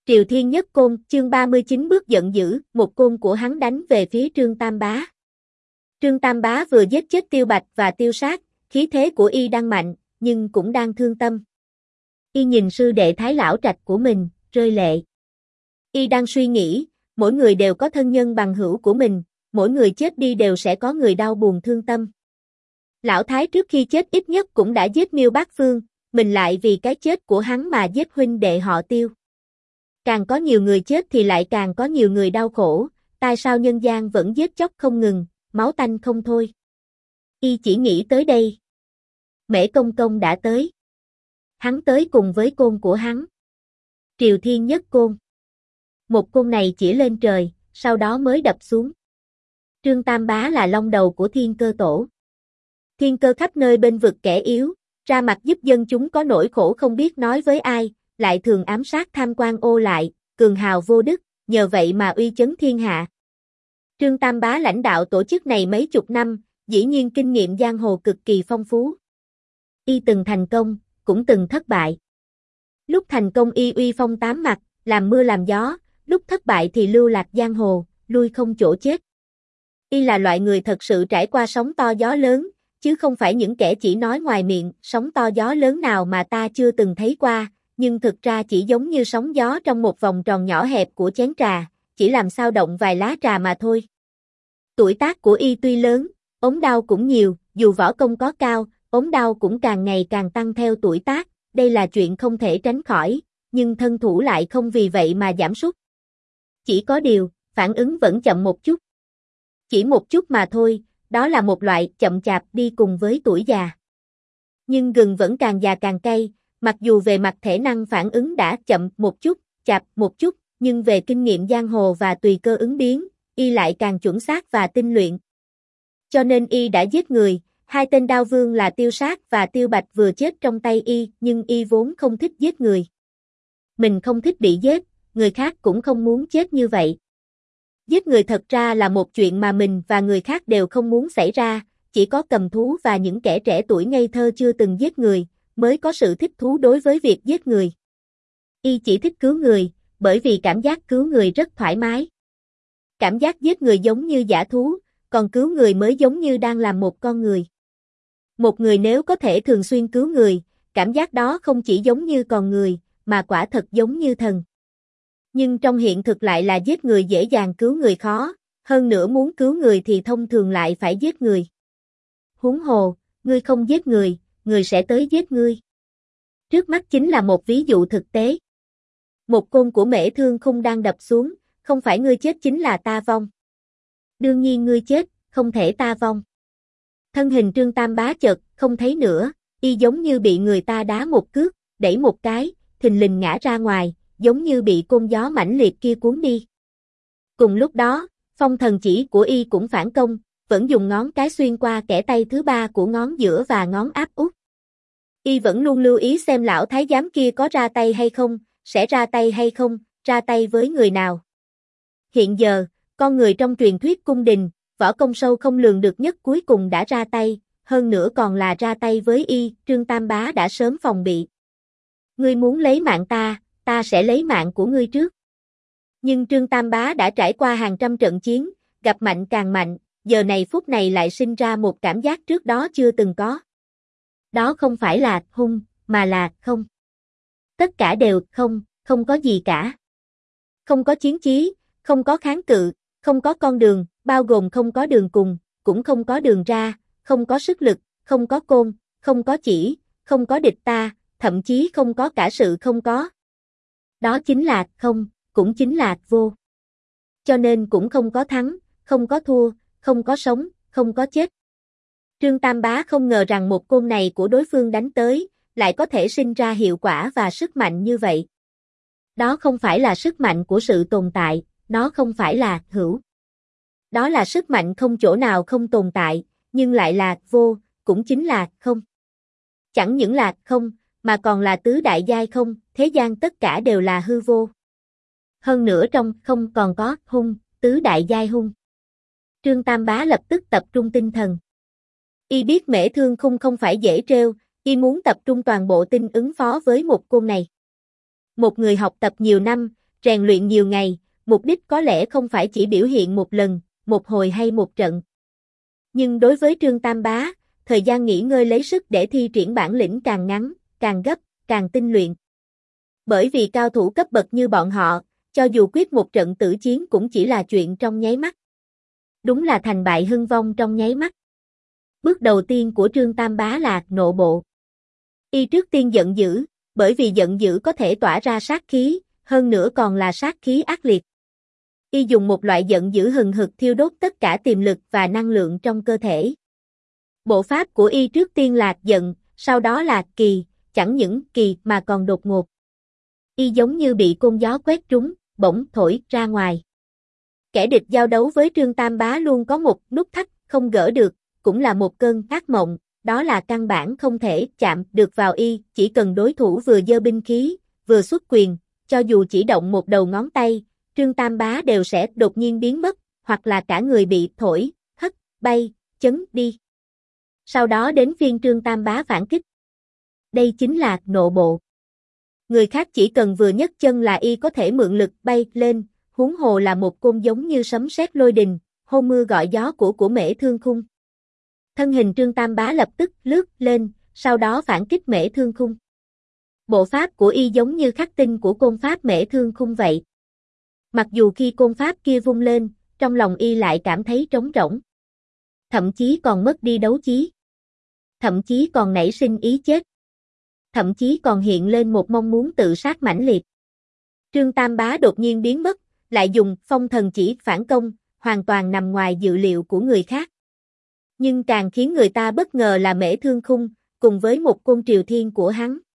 Triều Thiên Nhất Côn, chương 39 bước giận dữ, một côn của hắn đánh về phía Trương Tam Bá. Trương Tam Bá vừa giết chết Tiêu Bạch và Tiêu Sát, khí thế của y đang mạnh, nhưng cũng đang thương tâm. Y nhìn sư đệ Thái Lão Trạch của mình, rơi lệ. Y đang suy nghĩ, mỗi người đều có thân nhân bằng hữu của mình, mỗi người chết đi đều sẽ có người đau buồn thương tâm. Lão Thái trước khi chết ít nhất cũng đã giết Miêu Bác Phương, mình lại vì cái chết của hắn mà giết huynh đệ họ Tiêu. Càng có nhiều người chết thì lại càng có nhiều người đau khổ, tại sao nhân gian vẫn giết chóc không ngừng, máu tanh không thôi. Y chỉ nghĩ tới đây. Mễ Công Công đã tới. Hắn tới cùng với côn của hắn. Triều Thiên Nhất Côn. Một côn này chỉ lên trời, sau đó mới đập xuống. Trương Tam Bá là long đầu của Thiên Cơ Tổ. Thiên Cơ khắp nơi bên vực kẻ yếu, ra mặt giúp dân chúng có nỗi khổ không biết nói với ai, lại thường ám sát tham quan ô lại, cường hào vô đức, nhờ vậy mà uy chấn thiên hạ. Trương Tam Bá lãnh đạo tổ chức này mấy chục năm, dĩ nhiên kinh nghiệm giang hồ cực kỳ phong phú. Y từng thành công, cũng từng thất bại. Lúc thành công y uy phong tám mặt, làm mưa làm gió, lúc thất bại thì lưu lạc giang hồ, lui không chỗ chết. Y là loại người thật sự trải qua sóng to gió lớn, chứ không phải những kẻ chỉ nói ngoài miệng, sóng to gió lớn nào mà ta chưa từng thấy qua, nhưng thực ra chỉ giống như sóng gió trong một vòng tròn nhỏ hẹp của chén trà, chỉ làm sao động vài lá trà mà thôi. Tuổi tác của y tuy lớn, ốm đau cũng nhiều, dù võ công có cao, ốm đau cũng càng ngày càng tăng theo tuổi tác, đây là chuyện không thể tránh khỏi, nhưng thân thủ lại không vì vậy mà giảm sút. Chỉ có điều, phản ứng vẫn chậm một chút. Chỉ một chút mà thôi, đó là một loại chậm chạp đi cùng với tuổi già. Nhưng gừng vẫn càng già càng cay, mặc dù về mặt thể năng phản ứng đã chậm một chút, chạp một chút, nhưng về kinh nghiệm giang hồ và tùy cơ ứng biến, y lại càng chuẩn xác và tinh luyện. Cho nên y đã giết người, hai tên đao vương là Tiêu Sát và Tiêu Bạch vừa chết trong tay y, nhưng y vốn không thích giết người. Mình không thích bị giết, người khác cũng không muốn chết như vậy. Giết người thật ra là một chuyện mà mình và người khác đều không muốn xảy ra, chỉ có cầm thú và những kẻ trẻ tuổi ngây thơ chưa từng giết người, mới có sự thích thú đối với việc giết người. Y chỉ thích cứu người, bởi vì cảm giác cứu người rất thoải mái. Cảm giác giết người giống như dã thú, còn cứu người mới giống như đang làm một con người. Một người nếu có thể thường xuyên cứu người, cảm giác đó không chỉ giống như con người, mà quả thật giống như thần. Nhưng trong hiện thực lại là giết người dễ dàng cứu người khó, hơn nữa muốn cứu người thì thông thường lại phải giết người. Huống hồ, ngươi không giết người, người sẽ tới giết ngươi. Trước mắt chính là một ví dụ thực tế. Một côn của Mễ Thương Khung đang đập xuống, không phải ngươi chết chính là ta vong. Đương nhiên ngươi chết, không thể ta vong. Thân hình Trương Tam Bá chợt không thấy nữa, y giống như bị người ta đá một cước, đẩy một cái, thình lình ngã ra ngoài, giống như bị cơn gió mãnh liệt kia cuốn đi. Cùng lúc đó, phong thần chỉ của y cũng phản công, vẫn dùng ngón cái xuyên qua kẽ tay thứ ba của ngón giữa và ngón áp út. Y vẫn luôn lưu ý xem lão thái giám kia có ra tay hay không, sẽ ra tay hay không, ra tay với người nào. Hiện giờ, con người trong truyền thuyết cung đình, võ công sâu không lường được nhất cuối cùng đã ra tay, hơn nữa còn là ra tay với y, Trương Tam Bá đã sớm phòng bị. Ngươi muốn lấy mạng ta, ta sẽ lấy mạng của ngươi trước. Nhưng Trương Tam Bá đã trải qua hàng trăm trận chiến, gặp mạnh càng mạnh, giờ này phút này lại sinh ra một cảm giác trước đó chưa từng có. Đó không phải là hung, mà là không. Tất cả đều không, không có gì cả. Không có chiến chí, không có kháng cự, không có con đường, bao gồm không có đường cùng, cũng không có đường ra, không có sức lực, không có côn, không có chỉ, không có địch ta, thậm chí không có cả sự không có. Đó chính là không, cũng chính là vô. Cho nên cũng không có thắng, không có thua, không có sống, không có chết. Trương Tam Bá không ngờ rằng một côn này của đối phương đánh tới, lại có thể sinh ra hiệu quả và sức mạnh như vậy. Đó không phải là sức mạnh của sự tồn tại, nó không phải là hữu. Đó là sức mạnh không chỗ nào không tồn tại, nhưng lại là vô, cũng chính là không. Chẳng những là không, mà còn là tứ đại giai không, thế gian tất cả đều là hư vô. Hơn nữa trong không còn có hung, tứ đại giai hung. Trương Tam Bá lập tức tập trung tinh thần. Y biết Mễ Thương Khung không phải dễ trêu, y muốn tập trung toàn bộ tinh ứng phó với một côn này. Một người học tập nhiều năm, rèn luyện nhiều ngày, mục đích có lẽ không phải chỉ biểu hiện một lần, một hồi hay một trận. Nhưng đối với Trương Tam Bá, thời gian nghỉ ngơi lấy sức để thi triển bản lĩnh càng ngắn, càng gấp, càng tinh luyện. Bởi vì cao thủ cấp bậc như bọn họ, cho dù quyết một trận tử chiến cũng chỉ là chuyện trong nháy mắt. Đúng là thành bại hưng vong trong nháy mắt. Bước đầu tiên của Trương Tam Bá là nộ bộ. Y trước tiên giận dữ, bởi vì giận dữ có thể tỏa ra sát khí, hơn nữa còn là sát khí ác liệt. Y dùng một loại giận dữ hừng hực thiêu đốt tất cả tiềm lực và năng lượng trong cơ thể. Bộ pháp của Y trước tiên là giận, sau đó là kỳ, chẳng những kỳ mà còn đột ngột. Y giống như bị cơn gió quét trúng, bỗng thổi ra ngoài. Kẻ địch giao đấu với Trương Tam Bá luôn có một nút thắt không gỡ được, cũng là một cơn ác mộng, đó là căn bản không thể chạm được vào Y, chỉ cần đối thủ vừa giơ binh khí, vừa xuất quyền, cho dù chỉ động một đầu ngón tay, Trương Tam Bá đều sẽ đột nhiên biến mất, hoặc là cả người bị thổi, hất, bay, chấn đi. Sau đó đến phiên Trương Tam Bá phản kích. Đây chính là nộ bộ. Người khác chỉ cần vừa nhấc chân là Y có thể mượn lực bay lên, huống hồ là một côn giống như sấm sét lôi đình, hô mưa gọi gió của Mễ Thương Khung. Thân hình Trương Tam Bá lập tức lướt lên, sau đó phản kích Mễ Thương Khung. Bộ pháp của Y giống như khắc tinh của côn pháp Mễ Thương Khung vậy. Mặc dù khi côn pháp kia vung lên, trong lòng Y lại cảm thấy trống rỗng. Thậm chí còn mất đi đấu chí. Thậm chí còn nảy sinh ý chết. Thậm chí còn hiện lên một mong muốn tự sát mãnh liệt. Trương Tam Bá đột nhiên biến mất, lại dùng phong thần chỉ phản công, hoàn toàn nằm ngoài dự liệu của người khác. Nhưng càng khiến người ta bất ngờ là Mễ Thương Khung, cùng với một côn triều thiên của hắn.